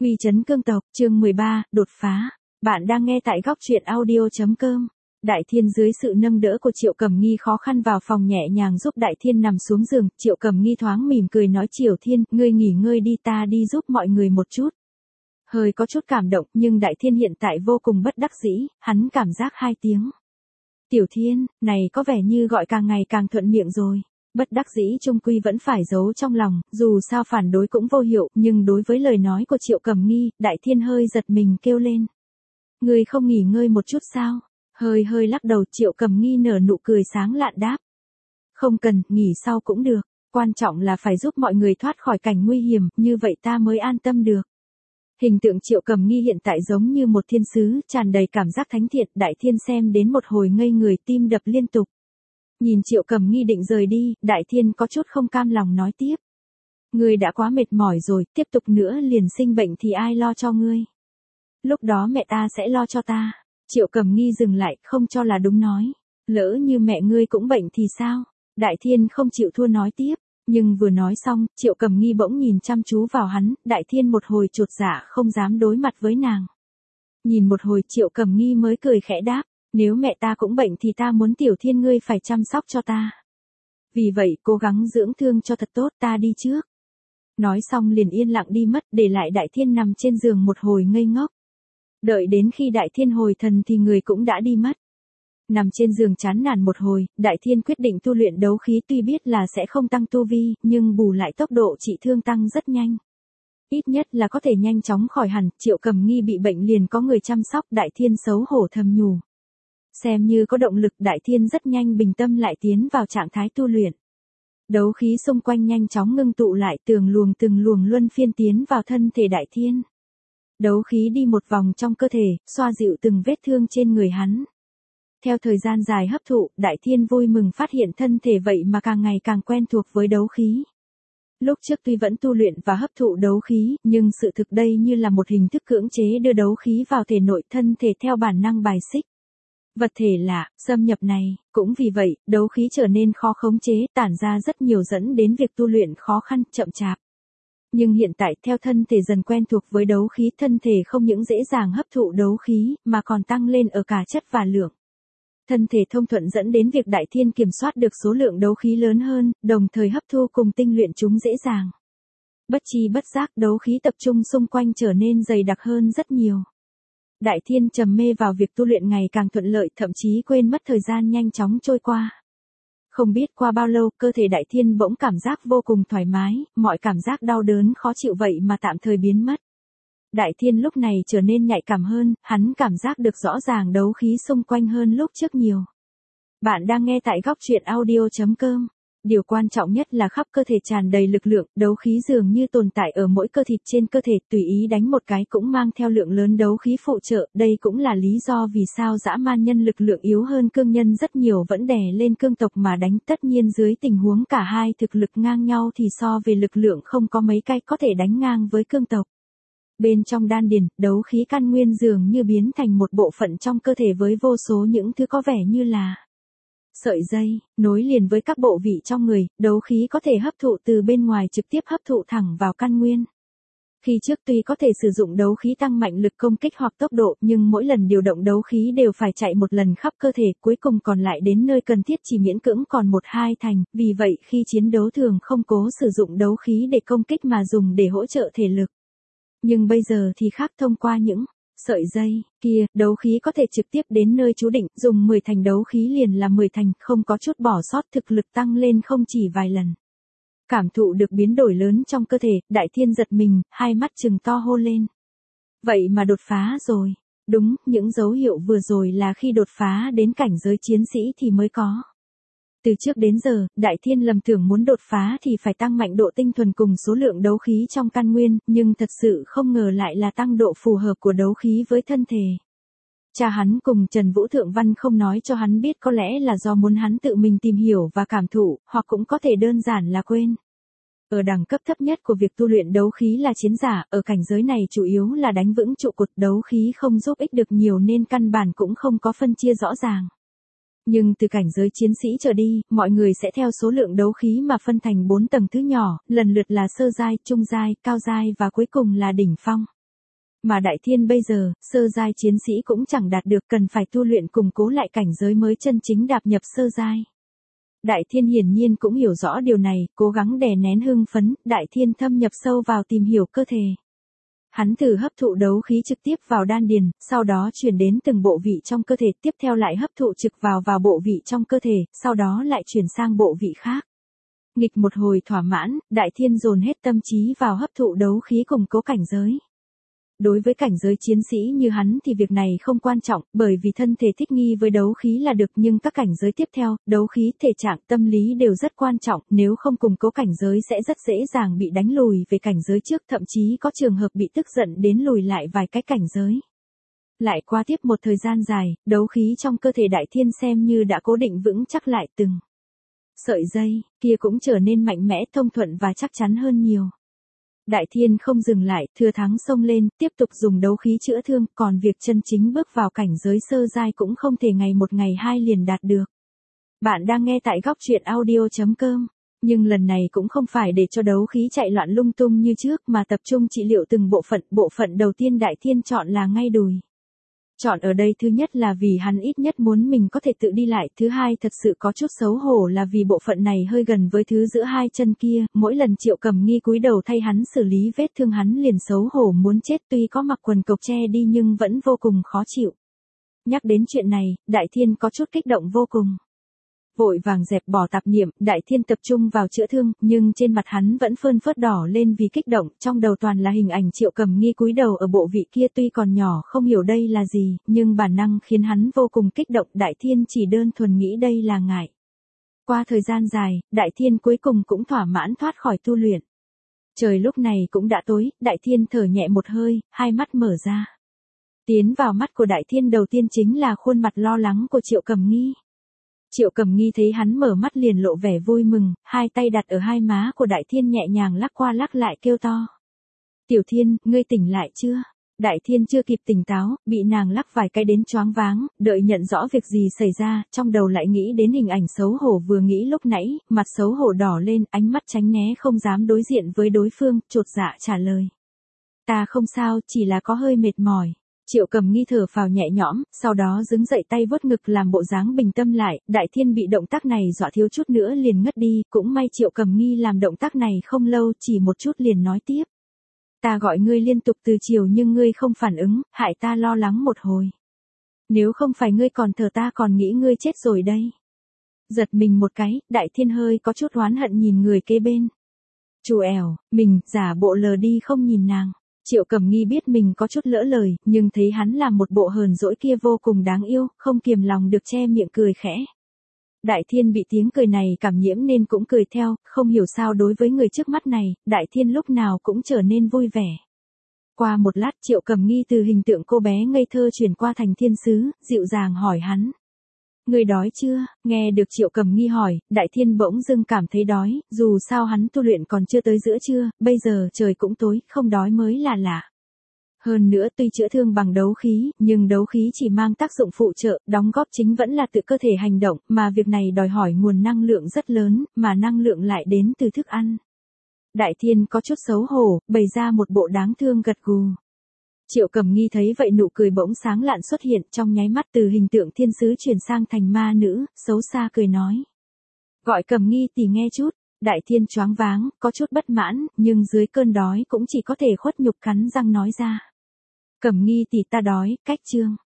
Uy chấn cương tộc, chương 13, đột phá. Bạn đang nghe tại góc truyện audio.com. Đại Thiên dưới sự nâng đỡ của Triệu Cẩm Nghi khó khăn vào phòng nhẹ nhàng giúp Đại Thiên nằm xuống giường. Triệu Cẩm Nghi thoáng mỉm cười nói: Triều Thiên, ngươi nghỉ ngơi đi, ta đi giúp mọi người một chút. Hơi có chút cảm động, nhưng Đại Thiên hiện tại vô cùng bất đắc dĩ, hắn cảm giác 2 tiếng. Tiểu Thiên, này có vẻ như gọi càng ngày càng thuận miệng rồi. Bất đắc dĩ chung quy vẫn phải giấu trong lòng, dù sao phản đối cũng vô hiệu, nhưng đối với lời nói của Triệu Cẩm Nghi, Đại Thiên hơi giật mình kêu lên. Ngươi không nghỉ ngơi một chút sao? Hơi lắc đầu. Triệu Cẩm Nghi nở nụ cười sáng lạn đáp. Không cần, nghỉ sau cũng được, quan trọng là phải giúp mọi người thoát khỏi cảnh nguy hiểm, như vậy ta mới an tâm được. Hình tượng Triệu Cẩm Nghi hiện tại giống như một thiên sứ, tràn đầy cảm giác thánh thiện. Đại Thiên xem đến một hồi ngây người, tim đập liên tục. Nhìn Triệu Cẩm Nghi định rời đi, Đại Thiên có chút không cam lòng nói tiếp. Ngươi đã quá mệt mỏi rồi, tiếp tục nữa liền sinh bệnh thì ai lo cho ngươi? Lúc đó mẹ ta sẽ lo cho ta. Triệu Cẩm Nghi dừng lại, không cho là đúng nói. Lỡ như mẹ ngươi cũng bệnh thì sao? Đại Thiên không chịu thua nói tiếp. Nhưng vừa nói xong, Triệu Cẩm Nghi bỗng nhìn chăm chú vào hắn, Đại Thiên một hồi chột dạ không dám đối mặt với nàng. Nhìn một hồi Triệu Cẩm Nghi mới cười khẽ đáp. Nếu mẹ ta cũng bệnh thì ta muốn Tiểu Thiên ngươi phải chăm sóc cho ta. Vì vậy cố gắng dưỡng thương cho thật tốt, ta đi trước. Nói xong liền yên lặng đi mất, để lại Đại Thiên nằm trên giường một hồi ngây ngốc. Đợi đến khi Đại Thiên hồi thần thì người cũng đã đi mất. Nằm trên giường chán nản một hồi, Đại Thiên quyết định tu luyện đấu khí, tuy biết là sẽ không tăng tu vi, nhưng bù lại tốc độ trị thương tăng rất nhanh. Ít nhất là có thể nhanh chóng khỏi hẳn. Triệu Cẩm Nghi bị bệnh liền có người chăm sóc, Đại Thiên xấu hổ thầm nhủ. Xem như có động lực, Đại Thiên rất nhanh bình tâm lại tiến vào trạng thái tu luyện. Đấu khí xung quanh nhanh chóng ngưng tụ lại, từng luồng luân phiên tiến vào thân thể Đại Thiên. Đấu khí đi một vòng trong cơ thể, xoa dịu từng vết thương trên người hắn. Theo thời gian dài hấp thụ, Đại Thiên vui mừng phát hiện thân thể vậy mà càng ngày càng quen thuộc với đấu khí. Lúc trước tuy vẫn tu luyện và hấp thụ đấu khí, nhưng sự thực đây như là một hình thức cưỡng chế đưa đấu khí vào thể nội, thân thể theo bản năng bài xích. Vật thể lạ, xâm nhập này, cũng vì vậy, đấu khí trở nên khó khống chế, tản ra rất nhiều dẫn đến việc tu luyện khó khăn, chậm chạp. Nhưng hiện tại theo thân thể dần quen thuộc với đấu khí, thân thể không những dễ dàng hấp thụ đấu khí, mà còn tăng lên ở cả chất và lượng. Thân thể thông thuận dẫn đến việc Đại Thiên kiểm soát được số lượng đấu khí lớn hơn, đồng thời hấp thu cùng tinh luyện chúng dễ dàng. Bất chi bất giác đấu khí tập trung xung quanh trở nên dày đặc hơn rất nhiều. Đại Thiên trầm mê vào việc tu luyện ngày càng thuận lợi, thậm chí quên mất thời gian nhanh chóng trôi qua. Không biết qua bao lâu, cơ thể Đại Thiên bỗng cảm giác vô cùng thoải mái, mọi cảm giác đau đớn khó chịu vậy mà tạm thời biến mất. Đại Thiên lúc này trở nên nhạy cảm hơn, hắn cảm giác được rõ ràng đấu khí xung quanh hơn lúc trước nhiều. Bạn đang nghe tại góc truyện audio.com. Điều quan trọng nhất là khắp cơ thể tràn đầy lực lượng, đấu khí dường như tồn tại ở mỗi cơ thịt trên cơ thể, tùy ý đánh một cái cũng mang theo lượng lớn đấu khí phụ trợ. Đây cũng là lý do vì sao dã man nhân lực lượng yếu hơn cương nhân rất nhiều vẫn đè lên cương tộc mà đánh. Tất nhiên dưới tình huống cả hai thực lực ngang nhau thì so về lực lượng không có mấy cái có thể đánh ngang với cương tộc. Bên trong đan điền, đấu khí căn nguyên dường như biến thành một bộ phận trong cơ thể với vô số những thứ có vẻ như là sợi dây, nối liền với các bộ vị trong người. Đấu khí có thể hấp thụ từ bên ngoài trực tiếp hấp thụ thẳng vào căn nguyên. Khi trước tuy có thể sử dụng đấu khí tăng mạnh lực công kích hoặc tốc độ, nhưng mỗi lần điều động đấu khí đều phải chạy một lần khắp cơ thể, cuối cùng còn lại đến nơi cần thiết chỉ miễn cưỡng còn 1-2 thành. Vì vậy khi chiến đấu thường không cố sử dụng đấu khí để công kích mà dùng để hỗ trợ thể lực. Nhưng bây giờ thì khác, thông qua những sợi dây kia, đấu khí có thể trực tiếp đến nơi chú định, dùng 10 thành đấu khí liền là 10 thành, không có chút bỏ sót, thực lực tăng lên không chỉ vài lần. Cảm thụ được biến đổi lớn trong cơ thể, Đại Thiên giật mình, hai mắt trừng to hô lên. Vậy mà đột phá rồi. Đúng, những dấu hiệu vừa rồi là khi đột phá đến cảnh giới chiến sĩ thì mới có. Từ trước đến giờ, Đại Thiên lầm tưởng muốn đột phá thì phải tăng mạnh độ tinh thuần cùng số lượng đấu khí trong căn nguyên, nhưng thật sự không ngờ lại là tăng độ phù hợp của đấu khí với thân thể. Cha hắn cùng Trần Vũ Thượng Văn không nói cho hắn biết, có lẽ là do muốn hắn tự mình tìm hiểu và cảm thụ, hoặc cũng có thể đơn giản là quên. Ở đẳng cấp thấp nhất của việc tu luyện đấu khí là chiến giả, ở cảnh giới này chủ yếu là đánh vững trụ cột, đấu khí không giúp ích được nhiều nên căn bản cũng không có phân chia rõ ràng. Nhưng từ cảnh giới chiến sĩ trở đi, mọi người sẽ theo số lượng đấu khí mà phân thành 4 tầng thứ nhỏ, lần lượt là sơ giai, trung giai, cao giai và cuối cùng là đỉnh phong. Mà Đại Thiên bây giờ, sơ giai chiến sĩ cũng chẳng đạt được, cần phải tu luyện củng cố lại cảnh giới mới chân chính đạp nhập sơ giai. Đại Thiên hiển nhiên cũng hiểu rõ điều này, cố gắng đè nén hưng phấn, Đại Thiên thâm nhập sâu vào tìm hiểu cơ thể. Hắn thử hấp thụ đấu khí trực tiếp vào đan điền, sau đó chuyển đến từng bộ vị trong cơ thể, tiếp theo lại hấp thụ trực vào bộ vị trong cơ thể, sau đó lại chuyển sang bộ vị khác. Nghịch một hồi thỏa mãn, Đại Thiên dồn hết tâm trí vào hấp thụ đấu khí củng cố cảnh giới. Đối với cảnh giới chiến sĩ như hắn thì việc này không quan trọng, bởi vì thân thể thích nghi với đấu khí là được, nhưng các cảnh giới tiếp theo, đấu khí, thể trạng, tâm lý đều rất quan trọng, nếu không củng cố cảnh giới sẽ rất dễ dàng bị đánh lùi về cảnh giới trước, thậm chí có trường hợp bị tức giận đến lùi lại vài cái cảnh giới. Lại qua tiếp một thời gian dài, đấu khí trong cơ thể Đại Thiên xem như đã cố định vững chắc lại, từng sợi dây kia cũng trở nên mạnh mẽ, thông thuận và chắc chắn hơn nhiều. Đại Thiên không dừng lại, thừa thắng xông lên, tiếp tục dùng đấu khí chữa thương, còn việc chân chính bước vào cảnh giới sơ giai cũng không thể ngày một ngày hai liền đạt được. Bạn đang nghe tại góc truyện audio.com, nhưng lần này cũng không phải để cho đấu khí chạy loạn lung tung như trước mà tập trung trị liệu từng bộ phận đầu tiên Đại Thiên chọn là ngay đùi. Chọn ở đây thứ nhất là vì hắn ít nhất muốn mình có thể tự đi lại, thứ hai thật sự có chút xấu hổ là vì bộ phận này hơi gần với thứ giữa hai chân kia, mỗi lần Triệu Cầm Nghi cúi đầu thay hắn xử lý vết thương hắn liền xấu hổ muốn chết, tuy có mặc quần cộc che đi nhưng vẫn vô cùng khó chịu. Nhắc đến chuyện này, Đại Thiên có chút kích động vô cùng. Vội vàng dẹp bỏ tạp niệm, Đại Thiên tập trung vào chữa thương, nhưng trên mặt hắn vẫn phơn phớt đỏ lên vì kích động, trong đầu toàn là hình ảnh Triệu Cầm Nghi cúi đầu ở bộ vị kia, tuy còn nhỏ không hiểu đây là gì, nhưng bản năng khiến hắn vô cùng kích động, Đại Thiên chỉ đơn thuần nghĩ đây là ngại. Qua thời gian dài, Đại Thiên cuối cùng cũng thỏa mãn thoát khỏi tu luyện. Trời lúc này cũng đã tối, Đại Thiên thở nhẹ một hơi, hai mắt mở ra. Tiến vào mắt của Đại Thiên đầu tiên chính là khuôn mặt lo lắng của Triệu Cầm Nghi. Triệu Cầm Nghi thấy hắn mở mắt liền lộ vẻ vui mừng, hai tay đặt ở hai má của Đại Thiên nhẹ nhàng lắc qua lắc lại kêu to. Tiểu Thiên, ngươi tỉnh lại chưa? Đại Thiên chưa kịp tỉnh táo, bị nàng lắc vài cái đến choáng váng, đợi nhận rõ việc gì xảy ra, trong đầu lại nghĩ đến hình ảnh xấu hổ vừa nghĩ lúc nãy, mặt xấu hổ đỏ lên, ánh mắt tránh né không dám đối diện với đối phương, chột dạ trả lời. Ta không sao, chỉ là có hơi mệt mỏi. Triệu Cầm Nghi thở phào nhẹ nhõm, sau đó đứng dậy tay vuốt ngực làm bộ dáng bình tâm lại, Đại Thiên bị động tác này dọa thiếu chút nữa liền ngất đi, cũng may Triệu Cầm Nghi làm động tác này không lâu, chỉ một chút liền nói tiếp. Ta gọi ngươi liên tục từ chiều nhưng ngươi không phản ứng, hại ta lo lắng một hồi. Nếu không phải ngươi còn thở ta còn nghĩ ngươi chết rồi đây. Giật mình một cái, Đại Thiên hơi có chút oán hận nhìn người kế bên. Chú ẻo, mình, giả bộ lờ đi không nhìn nàng. Triệu Cầm Nghi biết mình có chút lỡ lời, nhưng thấy hắn làm một bộ hờn dỗi kia vô cùng đáng yêu, không kiềm lòng được che miệng cười khẽ. Đại Thiên bị tiếng cười này cảm nhiễm nên cũng cười theo, không hiểu sao đối với người trước mắt này, Đại Thiên lúc nào cũng trở nên vui vẻ. Qua một lát Triệu Cầm Nghi từ hình tượng cô bé ngây thơ chuyển qua thành thiên sứ, dịu dàng hỏi hắn. Ngươi đói chưa? Nghe được Triệu Cầm Nghi hỏi, Đại Thiên bỗng dưng cảm thấy đói, dù sao hắn tu luyện còn chưa tới giữa trưa, bây giờ trời cũng tối, không đói mới là lạ. Hơn nữa tuy chữa thương bằng đấu khí, nhưng đấu khí chỉ mang tác dụng phụ trợ, đóng góp chính vẫn là tự cơ thể hành động, mà việc này đòi hỏi nguồn năng lượng rất lớn, mà năng lượng lại đến từ thức ăn. Đại Thiên có chút xấu hổ, bày ra một bộ đáng thương gật gù. Triệu Cầm Nghi thấy vậy nụ cười bỗng sáng lạn xuất hiện, trong nháy mắt từ hình tượng thiên sứ chuyển sang thành ma nữ, xấu xa cười nói. Gọi Cầm Nghi tỷ nghe chút. Đại Thiên choáng váng, có chút bất mãn, nhưng dưới cơn đói cũng chỉ có thể khuất nhục cắn răng nói ra. Cầm Nghi tỷ ta đói, cách chương.